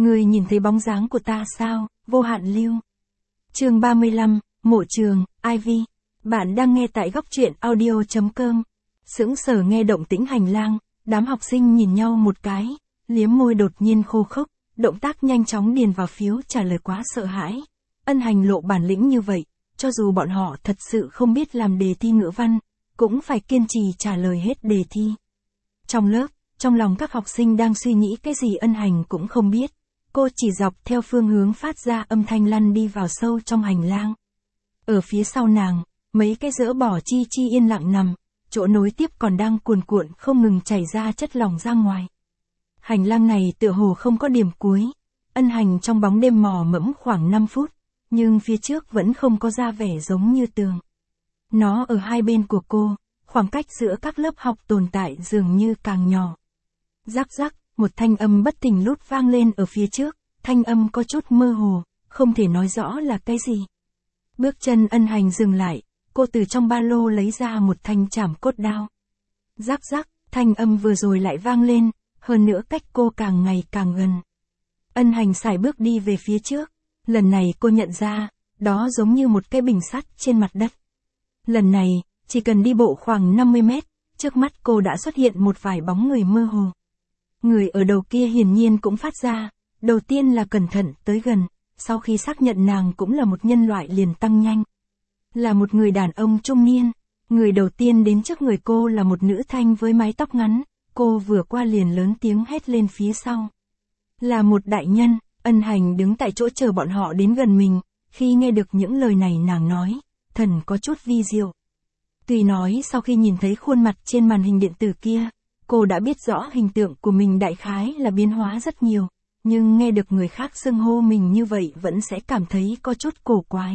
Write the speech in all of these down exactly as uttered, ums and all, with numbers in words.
Ngươi nhìn thấy bóng dáng của ta sao, Vô Hạn Lưu. Chương ba mươi lăm, Mộ Trường, Ivy. Bạn đang nghe tại góc truyện audio chấm com. Sững sờ nghe động tĩnh hành lang, đám học sinh nhìn nhau một cái, liếm môi đột nhiên khô khốc, động tác nhanh chóng điền vào phiếu trả lời quá sợ hãi. Ân Hành lộ bản lĩnh như vậy, cho dù bọn họ thật sự không biết làm đề thi ngữ văn, cũng phải kiên trì trả lời hết đề thi. Trong lớp, trong lòng các học sinh đang suy nghĩ cái gì Ân Hành cũng không biết. Cô chỉ dọc theo phương hướng phát ra âm thanh lăn đi vào sâu trong hành lang. Ở phía sau nàng, mấy cái dỡ bỏ chi chi yên lặng nằm, chỗ nối tiếp còn đang cuồn cuộn không ngừng chảy ra chất lỏng ra ngoài. Hành lang này tựa hồ không có điểm cuối. Ân Hành trong bóng đêm mò mẫm khoảng năm phút, nhưng phía trước vẫn không có ra vẻ giống như tường. Nó ở hai bên của cô, khoảng cách giữa các lớp học tồn tại dường như càng nhỏ. Rắc rắc, một thanh âm bất thình lút vang lên ở phía trước, thanh âm có chút mơ hồ, không thể nói rõ là cái gì. Bước chân Ân Hành dừng lại, cô từ trong ba lô lấy ra một thanh chảm cốt đao. Rắc rắc, thanh âm vừa rồi lại vang lên, hơn nữa cách cô càng ngày càng gần. Ân Hành sải bước đi về phía trước, lần này cô nhận ra, đó giống như một cái bình sắt trên mặt đất. Lần này, chỉ cần đi bộ khoảng năm mươi mét, trước mắt cô đã xuất hiện một vài bóng người mơ hồ. Người ở đầu kia hiển nhiên cũng phát ra, đầu tiên là cẩn thận tới gần, sau khi xác nhận nàng cũng là một nhân loại liền tăng nhanh. Là một người đàn ông trung niên, người đầu tiên đến trước người cô là một nữ thanh với mái tóc ngắn, cô vừa qua liền lớn tiếng hét lên phía sau. Là một đại nhân. Ân Hành đứng tại chỗ chờ bọn họ đến gần mình, khi nghe được những lời này nàng nói, thần có chút vi diệu. Tuy nói sau khi nhìn thấy khuôn mặt trên màn hình điện tử kia, cô đã biết rõ hình tượng của mình đại khái là biến hóa rất nhiều, nhưng nghe được người khác xưng hô mình như vậy vẫn sẽ cảm thấy có chút cổ quái.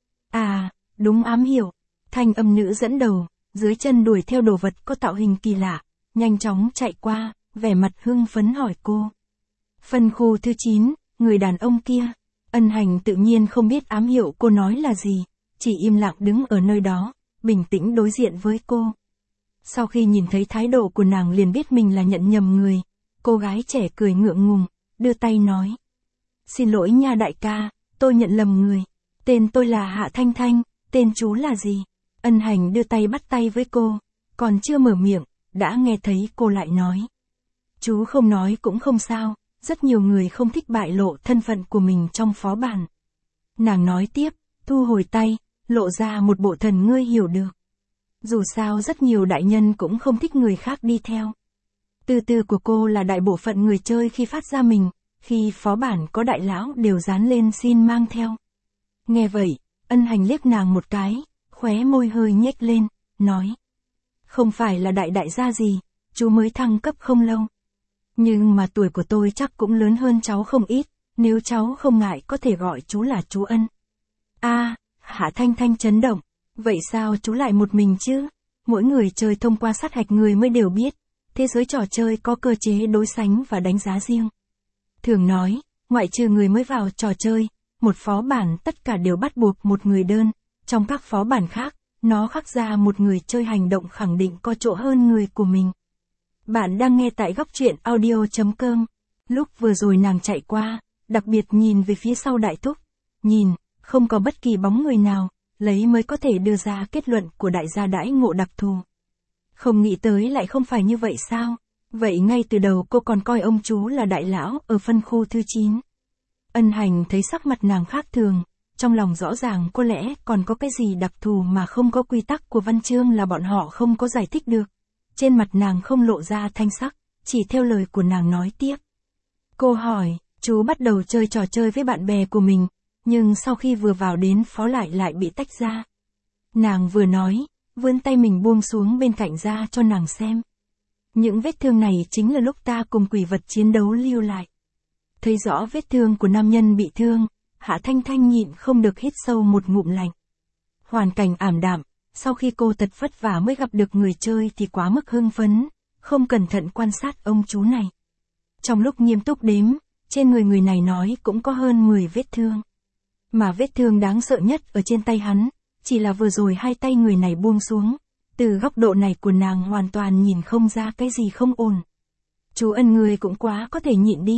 À, đúng ám hiểu. Thanh âm nữ dẫn đầu, dưới chân đuổi theo đồ vật có tạo hình kỳ lạ, nhanh chóng chạy qua, vẻ mặt hưng phấn hỏi cô. Phân khu thứ chín, người đàn ông kia. Ân Hành tự nhiên không biết ám hiệu cô nói là gì, chỉ im lặng đứng ở nơi đó, bình tĩnh đối diện với cô. Sau khi nhìn thấy thái độ của nàng liền biết mình là nhận nhầm người, cô gái trẻ cười ngượng ngùng, đưa tay nói. Xin lỗi nha đại ca, tôi nhận lầm người. Tên tôi là Hạ Thanh Thanh, tên chú là gì? Ân Hành đưa tay bắt tay với cô, còn chưa mở miệng, đã nghe thấy cô lại nói. Chú không nói cũng không sao. Rất nhiều người không thích bại lộ thân phận của mình trong phó bản. Nàng nói tiếp, thu hồi tay, lộ ra một bộ thần ngươi hiểu được. Dù sao rất nhiều đại nhân cũng không thích người khác đi theo. Từ từ của cô là đại bộ phận người chơi khi phát ra mình, khi phó bản có đại lão đều dán lên xin mang theo. Nghe vậy, Ân Hành liếc nàng một cái, khóe môi hơi nhếch lên, nói. Không phải là đại đại gia gì, chú mới thăng cấp không lâu. Nhưng mà tuổi của tôi chắc cũng lớn hơn cháu không ít, nếu cháu không ngại có thể gọi chú là chú Ân. A, à, Hạ Thanh Thanh chấn động, vậy sao chú lại một mình chứ? Mỗi người chơi thông qua sát hạch người mới đều biết, thế giới trò chơi có cơ chế đối sánh và đánh giá riêng. Thường nói, ngoại trừ người mới vào trò chơi, một phó bản tất cả đều bắt buộc một người đơn, trong các phó bản khác, nó khắc ra một người chơi hành động khẳng định có chỗ hơn người của mình. Bạn đang nghe tại góc truyện audio chấm com. Lúc vừa rồi nàng chạy qua, đặc biệt nhìn về phía sau đại thúc. Nhìn, không có bất kỳ bóng người nào, lấy mới có thể đưa ra kết luận của đại gia đãi ngộ đặc thù. Không nghĩ tới lại không phải như vậy sao? Vậy ngay từ đầu cô còn coi ông chú là đại lão ở phân khu thứ chín. Ân Hành thấy sắc mặt nàng khác thường, trong lòng rõ ràng có lẽ còn có cái gì đặc thù mà không có quy tắc của văn chương là bọn họ không có giải thích được. Trên mặt nàng không lộ ra thanh sắc, chỉ theo lời của nàng nói tiếp. Cô hỏi, chú bắt đầu chơi trò chơi với bạn bè của mình, nhưng sau khi vừa vào đến phó lại lại bị tách ra. Nàng vừa nói, vươn tay mình buông xuống bên cạnh ra cho nàng xem. Những vết thương này chính là lúc ta cùng quỷ vật chiến đấu lưu lại. Thấy rõ vết thương của nam nhân bị thương, Hạ Thanh Thanh nhịn không được hít sâu một ngụm lạnh. Hoàn cảnh ảm đạm. Sau khi cô thật vất vả mới gặp được người chơi thì quá mức hưng phấn, không cẩn thận quan sát ông chú này. Trong lúc nghiêm túc đếm, trên người người này nói cũng có hơn mười vết thương. Mà vết thương đáng sợ nhất ở trên tay hắn, chỉ là vừa rồi hai tay người này buông xuống. Từ góc độ này của nàng hoàn toàn nhìn không ra cái gì không ổn. Chú Ân người cũng quá có thể nhịn đi.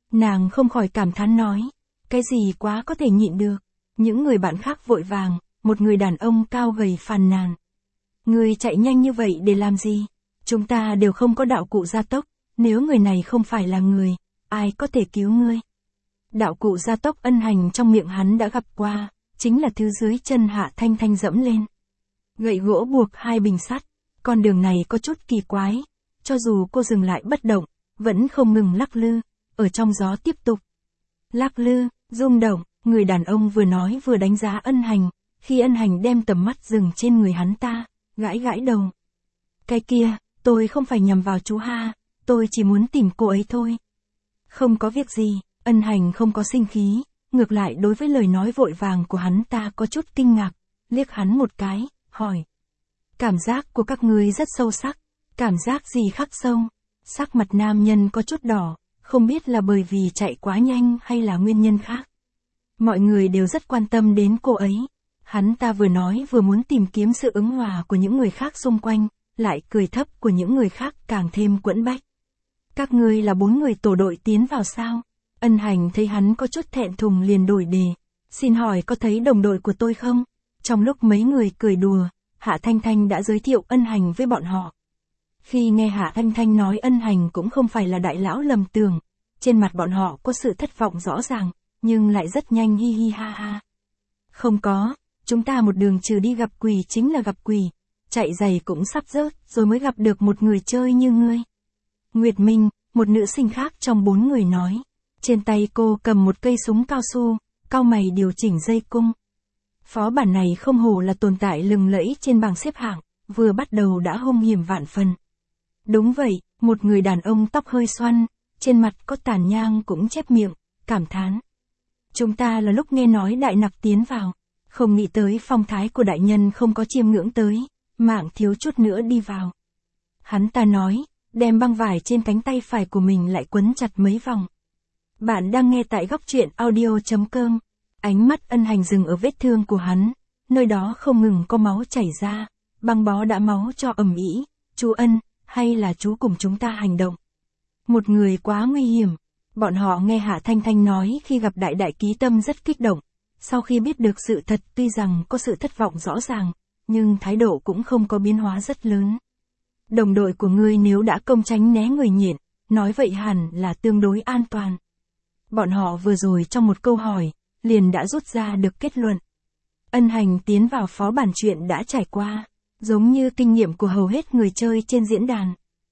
Nàng không khỏi cảm thán nói, cái gì quá có thể nhịn được. Những người bạn khác vội vàng, một người đàn ông cao gầy phàn nàn. Ngươi chạy nhanh như vậy để làm gì? Chúng ta đều không có đạo cụ gia tốc, nếu người này không phải là người, ai có thể cứu ngươi? Đạo cụ gia tốc Ân Hành trong miệng hắn đã gặp qua, chính là thứ dưới chân Hạ Thanh Thanh dẫm lên. Gậy gỗ buộc hai bình sắt, con đường này có chút kỳ quái, cho dù cô dừng lại bất động, vẫn không ngừng lắc lư, ở trong gió tiếp tục. Lắc lư, rung động, người đàn ông vừa nói vừa đánh giá Ân Hành, khi Ân Hành đem tầm mắt dừng trên người hắn ta, gãi gãi đầu. Cái kia, tôi không phải nhằm vào chú Ha, tôi chỉ muốn tìm cô ấy thôi. Không có việc gì, Ân Hành không có sinh khí, ngược lại đối với lời nói vội vàng của hắn ta có chút kinh ngạc, liếc hắn một cái, hỏi. Cảm giác của các ngươi rất sâu sắc, cảm giác gì khắc sâu? Sắc mặt nam nhân có chút đỏ, không biết là bởi vì chạy quá nhanh hay là nguyên nhân khác. Mọi người đều rất quan tâm đến cô ấy. Hắn ta vừa nói vừa muốn tìm kiếm sự ứng hòa của những người khác xung quanh, lại cười thấp của những người khác càng thêm quẫn bách. Các ngươi là bốn người tổ đội tiến vào sao? Ân Hành thấy hắn có chút thẹn thùng liền đổi đề. Xin hỏi có thấy đồng đội của tôi không? Trong lúc mấy người cười đùa, Hạ Thanh Thanh đã giới thiệu Ân Hành với bọn họ. Khi nghe Hạ Thanh Thanh nói Ân Hành cũng không phải là đại lão lầm tưởng, trên mặt bọn họ có sự thất vọng rõ ràng, nhưng lại rất nhanh hi hi ha ha. Không có, chúng ta một đường trừ đi gặp quỷ chính là gặp quỷ, chạy giày cũng sắp rớt rồi mới gặp được một người chơi như ngươi. Nguyệt Minh, một nữ sinh khác trong bốn người nói, trên tay cô cầm một cây súng cao su, cau mày điều chỉnh dây cung. Phó bản này không hổ là tồn tại lừng lẫy trên bảng xếp hạng, vừa bắt đầu đã hung hiểm vạn phần. Đúng vậy, một người đàn ông tóc hơi xoăn, trên mặt có tàn nhang cũng chép miệng, cảm thán. Chúng ta là lúc nghe nói đại nặc tiến vào, không nghĩ tới phong thái của đại nhân không có chiêm ngưỡng tới, mạng thiếu chút nữa đi vào. Hắn ta nói, đem băng vải trên cánh tay phải của mình lại quấn chặt mấy vòng. Bạn đang nghe tại góc truyện audio chấm com. Ánh mắt Ân Hành dừng ở vết thương của hắn, nơi đó không ngừng có máu chảy ra, băng bó đã máu cho ầm ĩ. Chú Ân, hay là chú cùng chúng ta hành động? Một người quá nguy hiểm. Bọn họ nghe Hạ Thanh Thanh nói khi gặp đại đại ký tâm rất kích động. Sau khi biết được sự thật tuy rằng có sự thất vọng rõ ràng, nhưng thái độ cũng không có biến hóa rất lớn. Đồng đội của ngươi nếu đã công tránh né người nhện, nói vậy hẳn là tương đối an toàn. Bọn họ vừa rồi trong một câu hỏi, liền đã rút ra được kết luận. Ân Hành tiến vào phó bản chuyện đã trải qua, giống như kinh nghiệm của hầu hết người chơi trên diễn đàn.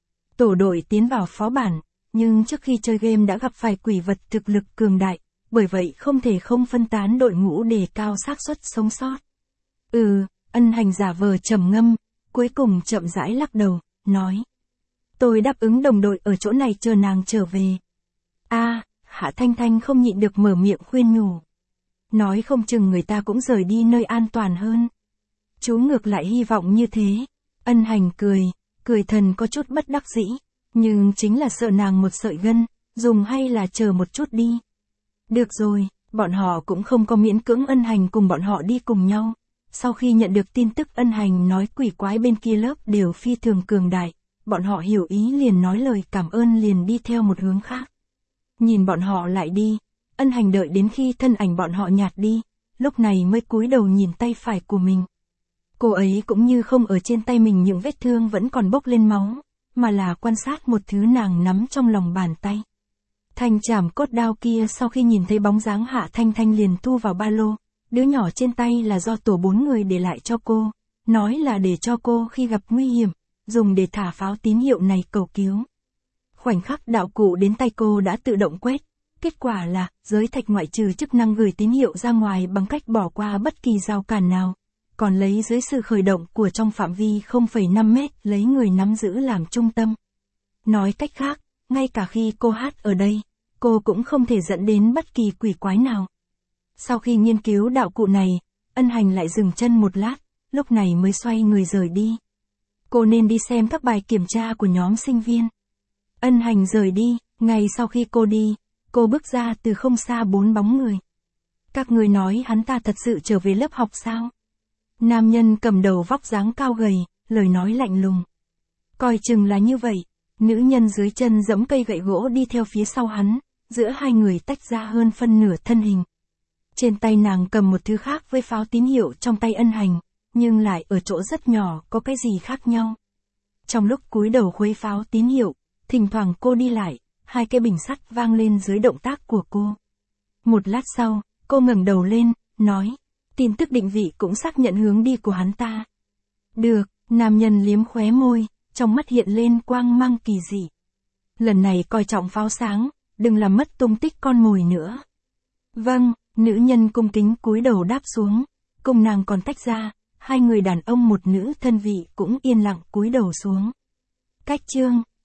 Tổ đội tiến vào phó bản, nhưng trước khi chơi game đã gặp phải quỷ vật thực lực cường đại, bởi vậy không thể không phân tán đội ngũ để cao xác suất sống sót. Ừ, Ân Hành giả vờ trầm ngâm, cuối cùng chậm rãi lắc đầu, nói. Tôi đáp ứng đồng đội ở chỗ này chờ nàng trở về. A, Hạ Thanh Thanh không nhịn được mở miệng khuyên nhủ. Nói không chừng người ta cũng rời đi nơi an toàn hơn. Chú ngược lại hy vọng như thế. Ân Hành cười, cười thần có chút bất đắc dĩ, nhưng chính là sợ nàng một sợi gân, dùng hay là chờ một chút đi. Được rồi, bọn họ cũng không có miễn cưỡng Ân Hành cùng bọn họ đi cùng nhau. Sau khi nhận được tin tức Ân Hành nói quỷ quái bên kia lớp đều phi thường cường đại, bọn họ hiểu ý liền nói lời cảm ơn liền đi theo một hướng khác. Nhìn bọn họ lại đi, Ân Hành đợi đến khi thân ảnh bọn họ nhạt đi, lúc này mới cúi đầu nhìn tay phải của mình. Cô ấy cũng như không ở trên tay mình những vết thương vẫn còn bốc lên máu, mà là quan sát một thứ nàng nắm trong lòng bàn tay. Thanh chảm cốt đao kia sau khi nhìn thấy bóng dáng Hạ Thanh Thanh liền thu vào ba lô, đứa nhỏ trên tay là do tổ bốn người để lại cho cô, nói là để cho cô khi gặp nguy hiểm, dùng để thả pháo tín hiệu này cầu cứu. Khoảnh khắc đạo cụ đến tay cô đã tự động quét, kết quả là, giới thạch ngoại trừ chức năng gửi tín hiệu ra ngoài bằng cách bỏ qua bất kỳ rào cản nào, còn lấy dưới sự khởi động của trong phạm vi không phẩy năm mét lấy người nắm giữ làm trung tâm. Nói cách khác, ngay cả khi cô hát ở đây, cô cũng không thể dẫn đến bất kỳ quỷ quái nào. Sau khi nghiên cứu đạo cụ này, Ân Hành lại dừng chân một lát, lúc này mới xoay người rời đi. Cô nên đi xem các bài kiểm tra của nhóm sinh viên. Ân Hành rời đi, ngay sau khi cô đi, cô bước ra từ không xa bốn bóng người. Các người nói hắn ta thật sự trở về lớp học sao? Nam nhân cầm đầu vóc dáng cao gầy, lời nói lạnh lùng. Coi chừng là như vậy, nữ nhân dưới chân giẫm cây gậy gỗ đi theo phía sau hắn, giữa hai người tách ra hơn phân nửa thân hình. Trên tay nàng cầm một thứ khác với pháo tín hiệu trong tay ân hành, nhưng lại ở chỗ rất nhỏ, có cái gì khác nhau. Trong lúc cúi đầu khuấy pháo tín hiệu, thỉnh thoảng cô đi lại, hai cái bình sắt vang lên dưới động tác của cô. Một lát sau, cô ngẩng đầu lên, nói, tin tức định vị cũng xác nhận hướng đi của hắn ta. Được, nam nhân liếm khóe môi, trong mắt hiện lên quang mang kỳ dị. Lần này coi trọng pháo sáng, đừng làm mất tung tích con mồi nữa. Vâng, nữ nhân cung kính cúi đầu đáp xuống, cùng nàng còn tách ra, hai người đàn ông một nữ thân vị cũng yên lặng cúi đầu xuống. Cách chương